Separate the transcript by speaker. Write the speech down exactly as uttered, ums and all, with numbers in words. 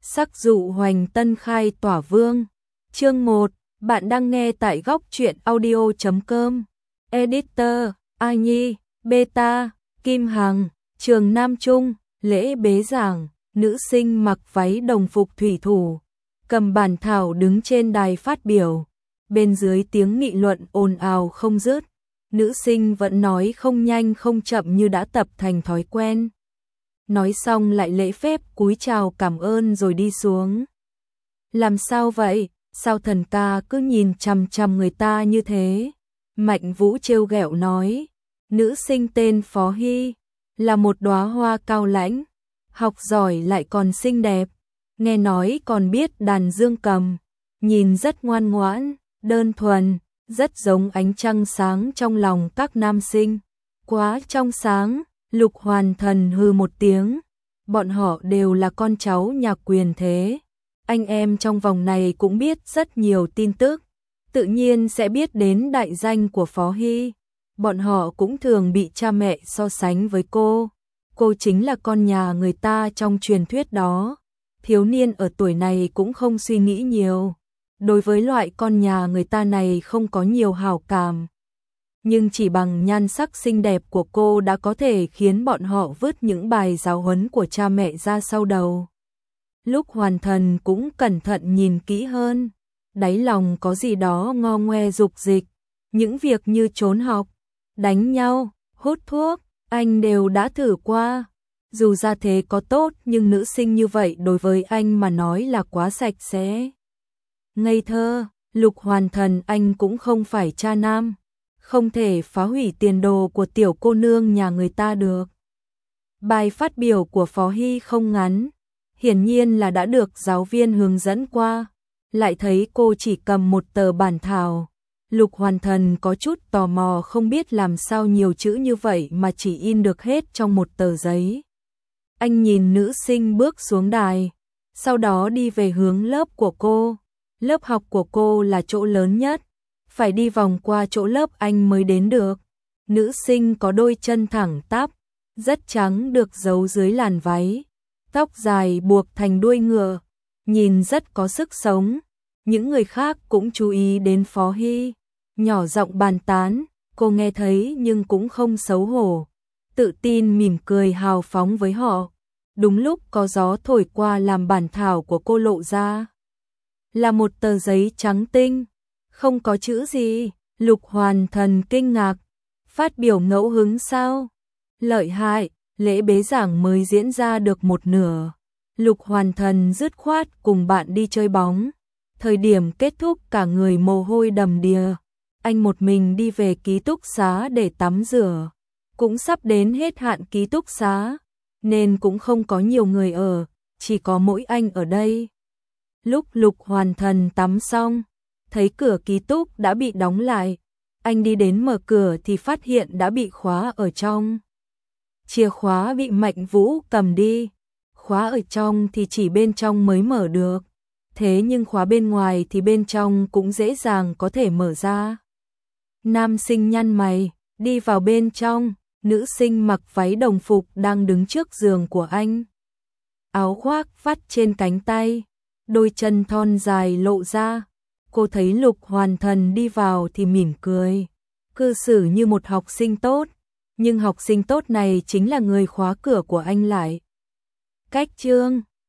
Speaker 1: Sắc dụ hoành tân khai tỏa vương. Chương một, bạn đang nghe tại góc truyện audio chấm com. Editor, A Nhi, Beta, Kim Hằng, Trường Nam Trung, lễ bế giảng, nữ sinh mặc váy đồng phục thủy thủ, cầm bản thảo đứng trên đài phát biểu. Bên dưới tiếng nghị luận ồn ào không dứt, nữ sinh vẫn nói không nhanh không chậm như đã tập thành thói quen. Nói xong lại lễ phép cúi chào cảm ơn rồi đi xuống. Làm sao vậy? Sao thần ca cứ nhìn chằm chằm người ta như thế? Mạnh Vũ trêu ghẹo nói. Nữ sinh tên Phó Hy, là một đóa hoa cao lãnh, học giỏi lại còn xinh đẹp, nghe nói còn biết đàn dương cầm, nhìn rất ngoan ngoãn, đơn thuần, rất giống ánh trăng sáng trong lòng các nam sinh. Quá trong sáng. Lục Hoàn Thần hừ một tiếng, bọn họ đều là con cháu nhà quyền thế. Anh em trong vòng này cũng biết rất nhiều tin tức, tự nhiên sẽ biết đến đại danh của Phó Hy. Bọn họ cũng thường bị cha mẹ so sánh với cô. Cô chính là con nhà người ta trong truyền thuyết đó. Thiếu niên ở tuổi này cũng không suy nghĩ nhiều. Đối với loại con nhà người ta này không có nhiều hảo cảm. Nhưng chỉ bằng nhan sắc xinh đẹp của cô đã có thể khiến bọn họ vứt những bài giáo huấn của cha mẹ ra sau đầu. Lúc Hoàn Thần cũng cẩn thận nhìn kỹ hơn, đáy lòng có gì đó ngo ngoe dục dịch. Những việc như trốn học, đánh nhau, hút thuốc, anh đều đã thử qua. Dù ra thế có tốt nhưng nữ sinh như vậy đối với anh mà nói là quá sạch sẽ. Ngây thơ, Lục Hoàn Thần anh cũng không phải cha nam. Không thể phá hủy tiền đồ của tiểu cô nương nhà người ta được. Bài phát biểu của Phó Hy không ngắn, hiển nhiên là đã được giáo viên hướng dẫn qua, lại thấy cô chỉ cầm một tờ bản thảo. Lục Hoàn Thần có chút tò mò không biết làm sao nhiều chữ như vậy mà chỉ in được hết trong một tờ giấy. Anh nhìn nữ sinh bước xuống đài, sau đó đi về hướng lớp của cô. Lớp học của cô là chỗ lớn nhất, phải đi vòng qua chỗ lớp anh mới đến được. Nữ sinh có đôi chân thẳng tắp, rất trắng được giấu dưới làn váy, tóc dài buộc thành đuôi ngựa, nhìn rất có sức sống. Những người khác cũng chú ý đến Phó Hy, nhỏ giọng bàn tán, cô nghe thấy nhưng cũng không xấu hổ, tự tin mỉm cười hào phóng với họ. Đúng lúc có gió thổi qua làm bản thảo của cô lộ ra, là một tờ giấy trắng tinh. Không có chữ gì. Lục Hoàn Thần kinh ngạc. Phát biểu ngẫu hứng sao? Lợi hại, lễ bế giảng mới diễn ra được một nửa. Lục Hoàn Thần dứt khoát cùng bạn đi chơi bóng. Thời điểm kết thúc cả người mồ hôi đầm đìa. Anh một mình đi về ký túc xá để tắm rửa. Cũng sắp đến hết hạn ký túc xá, nên cũng không có nhiều người ở, chỉ có mỗi anh ở đây. Lúc Lục Hoàn Thần tắm xong, thấy cửa ký túc đã bị đóng lại, anh đi đến mở cửa thì phát hiện đã bị khóa ở trong. Chìa khóa bị Mạnh Vũ cầm đi, khóa ở trong thì chỉ bên trong mới mở được, thế nhưng khóa bên ngoài thì bên trong cũng dễ dàng có thể mở ra. Nam sinh nhăn mày, đi vào bên trong, nữ sinh mặc váy đồng phục đang đứng trước giường của anh. Áo khoác vắt trên cánh tay, đôi chân thon dài lộ ra. Cô thấy Lục Hoàn Thần đi vào thì mỉm cười, cư xử như một học sinh tốt, nhưng học sinh tốt này chính là người khóa cửa của anh lại. Cách chương